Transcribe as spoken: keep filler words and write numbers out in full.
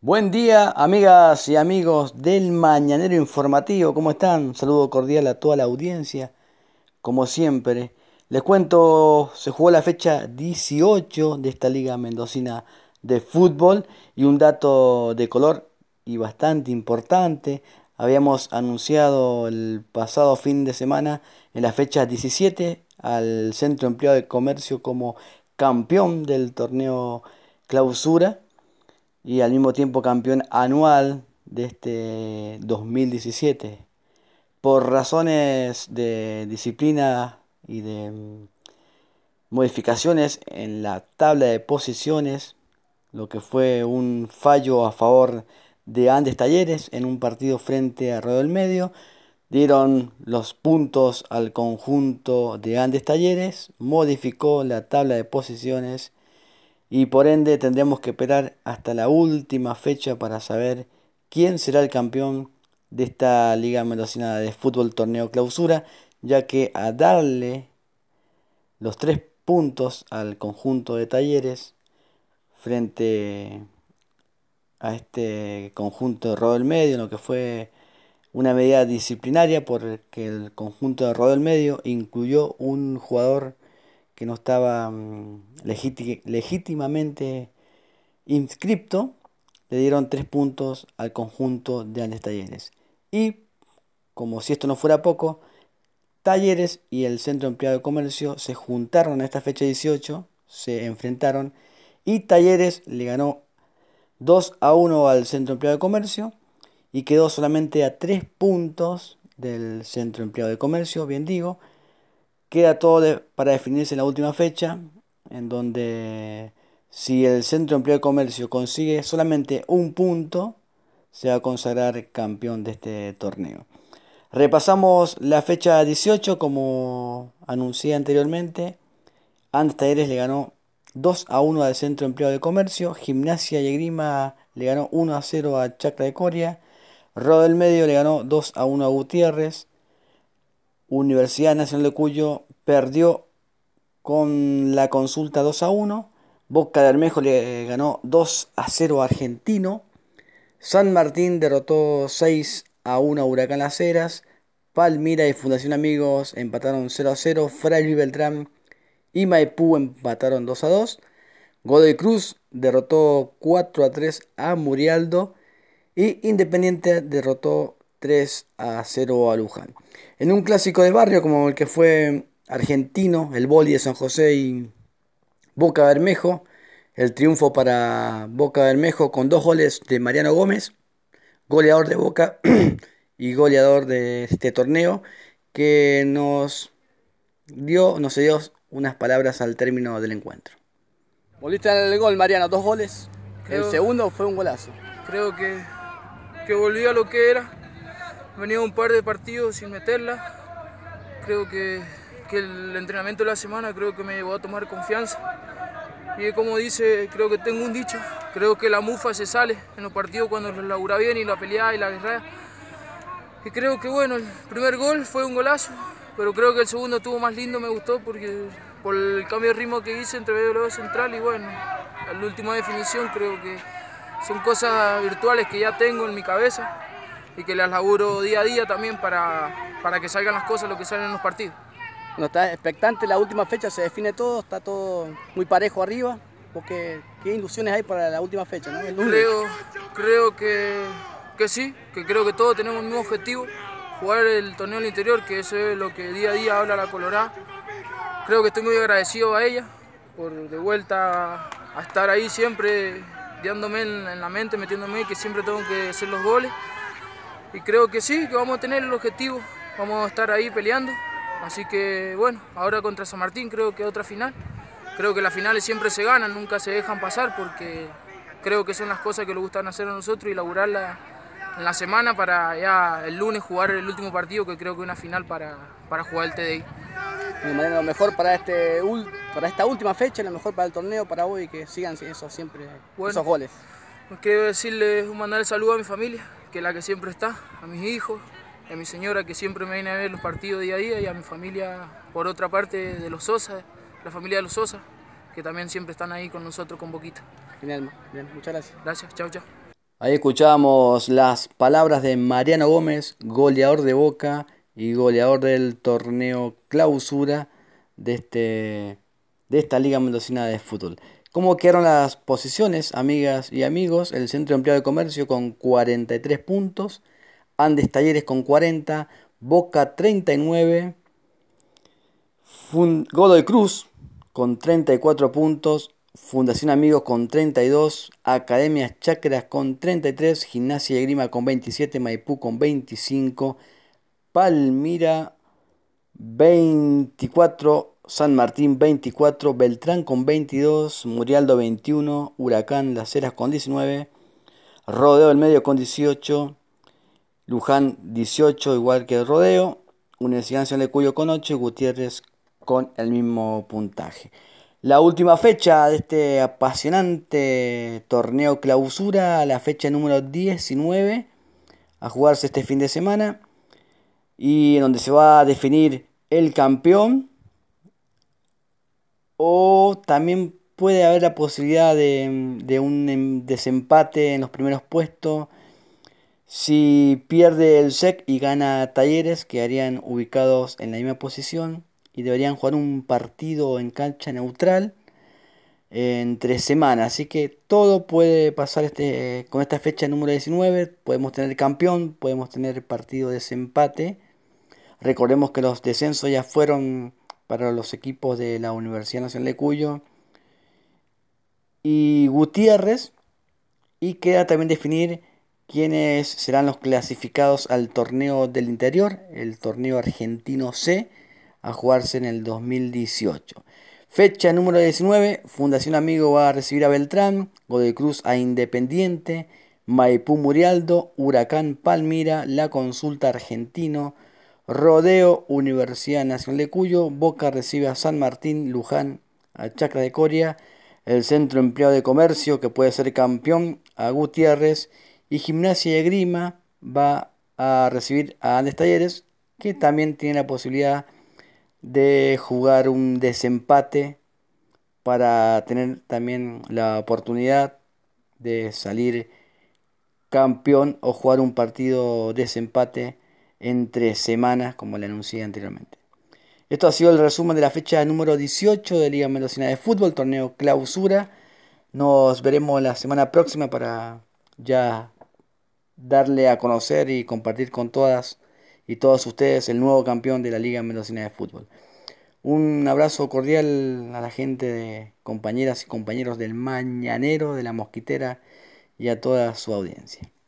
Buen día, amigas y amigos del Mañanero Informativo. ¿Cómo están? Saludo cordial a toda la audiencia. Como siempre, les cuento, se jugó la fecha dieciocho de esta Liga Mendocina de Fútbol y un dato de color y bastante importante. Habíamos anunciado el pasado fin de semana en la fecha diecisiete al Centro Empleado de Comercio como campeón del torneo Clausura y al mismo tiempo campeón anual de este dos mil diecisiete. Por razones de disciplina y de mm, modificaciones en la tabla de posiciones, lo que fue un fallo a favor de Andes Talleres en un partido frente a Rodó del Medio, dieron los puntos al conjunto de Andes Talleres, modificó la tabla de posiciones y por ende tendremos que esperar hasta la última fecha para saber quién será el campeón de esta Liga Mendocina de Fútbol Torneo Clausura, ya que a darle los tres puntos al conjunto de Talleres frente a este conjunto de Rodo del Medio, en lo que fue una medida disciplinaria porque el conjunto de Rodo del Medio incluyó un jugador que no estaba mm, legíti- legítimamente inscripto, le dieron tres puntos al conjunto de Andes Talleres. Y como si esto no fuera poco, Talleres y el Centro Empleado de Comercio se juntaron a esta fecha dieciocho, se enfrentaron y Talleres le ganó dos a uno al Centro Empleado de Comercio y quedó solamente a tres puntos del Centro Empleado de Comercio, bien digo. Queda todo de- para definirse en la última fecha, en donde si el Centro de Empleo de Comercio consigue solamente un punto, se va a consagrar campeón de este torneo. Repasamos la fecha dieciocho, como anuncié anteriormente. Andes Talleres le ganó dos a uno al Centro de Empleo de Comercio. Gimnasia y Esgrima le ganó uno a cero a Chacra de Coria. Roda del Medio le ganó dos a uno a Gutiérrez. Universidad Nacional de Cuyo perdió con la Consulta dos a uno. Boca de Bermejo le ganó dos a cero a Argentino. San Martín derrotó seis a uno a Huracán Las Heras. Palmira y Fundación Amigos empataron cero a cero. Fray Luis Beltrán y Maipú empataron dos a dos. Godoy Cruz derrotó cuatro a tres a Murialdo. Y Independiente derrotó tres a cero a Luján. En un clásico de barrio como el que fue Argentino, el Boli de San José y Boca Bermejo, el triunfo para Boca Bermejo con dos goles de Mariano Gómez, goleador de Boca y goleador de este torneo, que nos dio, nos dio unas palabras al término del encuentro. Volviste al gol, Mariano, dos goles. El Creo, segundo fue un golazo. creo que, que volví a lo que era. Venía un par de partidos sin meterla. Creo que, que el entrenamiento de la semana creo que me llevó a tomar confianza. Y como dice, creo que tengo un dicho. Creo que la mufa se sale en los partidos cuando los labura bien y la pelea y la guerra. Y creo que bueno, el primer gol fue un golazo, pero creo que el segundo estuvo más lindo, me gustó porque por el cambio de ritmo que hice entre medio y central y bueno, la última definición creo que son cosas virtuales que ya tengo en mi cabeza y que las laburo día a día también para, para que salgan las cosas lo que salen en los partidos. No está expectante, la última fecha se define todo, está todo muy parejo arriba. Porque, ¿qué ilusiones hay para la última fecha, ¿no? El lunes. Creo, creo que, que sí, que creo que todos tenemos el mismo objetivo, jugar el torneo del interior, que eso es lo que día a día habla la Colorada. Creo que estoy muy agradecido a ella por de vuelta a estar ahí siempre, dándome en, en la mente, metiéndome que siempre tengo que hacer los goles. Y creo que sí, que vamos a tener el objetivo, vamos a estar ahí peleando. Así que bueno, ahora contra San Martín creo que otra final. Creo que las finales siempre se ganan, nunca se dejan pasar porque creo que son las cosas que nos gustan hacer a nosotros y laburarla en la semana para ya el lunes jugar el último partido que creo que es una final para, para jugar el T D I. De manera lo mejor para, este, para esta última fecha, lo mejor para el torneo, para hoy, que sigan eso siempre, Bueno, esos goles. pues quiero decirles, mandar el saludo a mi familia, que es la que siempre está, a mis hijos, y a mi señora que siempre me viene a ver los partidos día a día, y a mi familia, por otra parte, de los Sosa, la familia de los Sosa, que también siempre están ahí con nosotros con Boquita. Genial, bien, muchas gracias. Gracias, chao, chao. Ahí escuchamos las palabras de Mariano Gómez, goleador de Boca y goleador del torneo Clausura de, este, de esta Liga Mendocina de Fútbol. ¿Cómo quedaron las posiciones, amigas y amigos? El Centro de Empleo de Comercio con cuarenta y tres puntos, Andes Talleres con cuarenta, Boca treinta y nueve, Fun- Godoy Cruz con treinta y cuatro puntos, Fundación Amigos con treinta y dos, Academias Chacras con treinta y tres, Gimnasia y Grima con veintisiete, Maipú con veinticinco, Palmira veinticuatro, San Martín veinticuatro, Beltrán con veintidós, Murialdo veintiuno, Huracán Las Heras con diecinueve, Rodeo del Medio con dieciocho, Luján dieciocho, igual que el Rodeo. Universidad Nacional de Cuyo con ocho y Gutiérrez con el mismo puntaje. La última fecha de este apasionante torneo clausura, la fecha número diecinueve, a jugarse este fin de semana, y en donde se va a definir el campeón, o también puede haber la posibilidad de, de un em- desempate en los primeros puestos. Si pierde el S E C y gana Talleres, quedarían ubicados en la misma posición y deberían jugar un partido en cancha neutral entre semanas. Así que todo puede pasar este, con esta fecha número diecinueve. Podemos tener campeón, podemos tener partido de desempate. Recordemos que los descensos ya fueron para los equipos de la Universidad Nacional de Cuyo y Gutiérrez. Y queda también definir quiénes serán los clasificados al torneo del interior, el torneo argentino C, a jugarse en el dos mil dieciocho. Fecha número diecinueve, Fundación Amigo va a recibir a Beltrán, Godoy Cruz a Independiente, Maipú Murialdo, Huracán Palmira, La Consulta Argentino, Rodeo Universidad Nacional de Cuyo, Boca recibe a San Martín, Luján a Chacra de Coria, el Centro Empleado de Comercio, que puede ser campeón, a Gutiérrez, y Gimnasia y Grima va a recibir a Andes Talleres, que también tiene la posibilidad de jugar un desempate para tener también la oportunidad de salir campeón o jugar un partido desempate entre semanas, como le anuncié anteriormente. Esto ha sido el resumen de la fecha número dieciocho de Liga Mendocina de Fútbol, torneo clausura. Nos veremos la semana próxima para ya darle a conocer y compartir con todas y todos ustedes el nuevo campeón de la Liga Mendocina de Fútbol. Un abrazo cordial a la gente de compañeras y compañeros del Mañanero, de la Mosquitera y a toda su audiencia.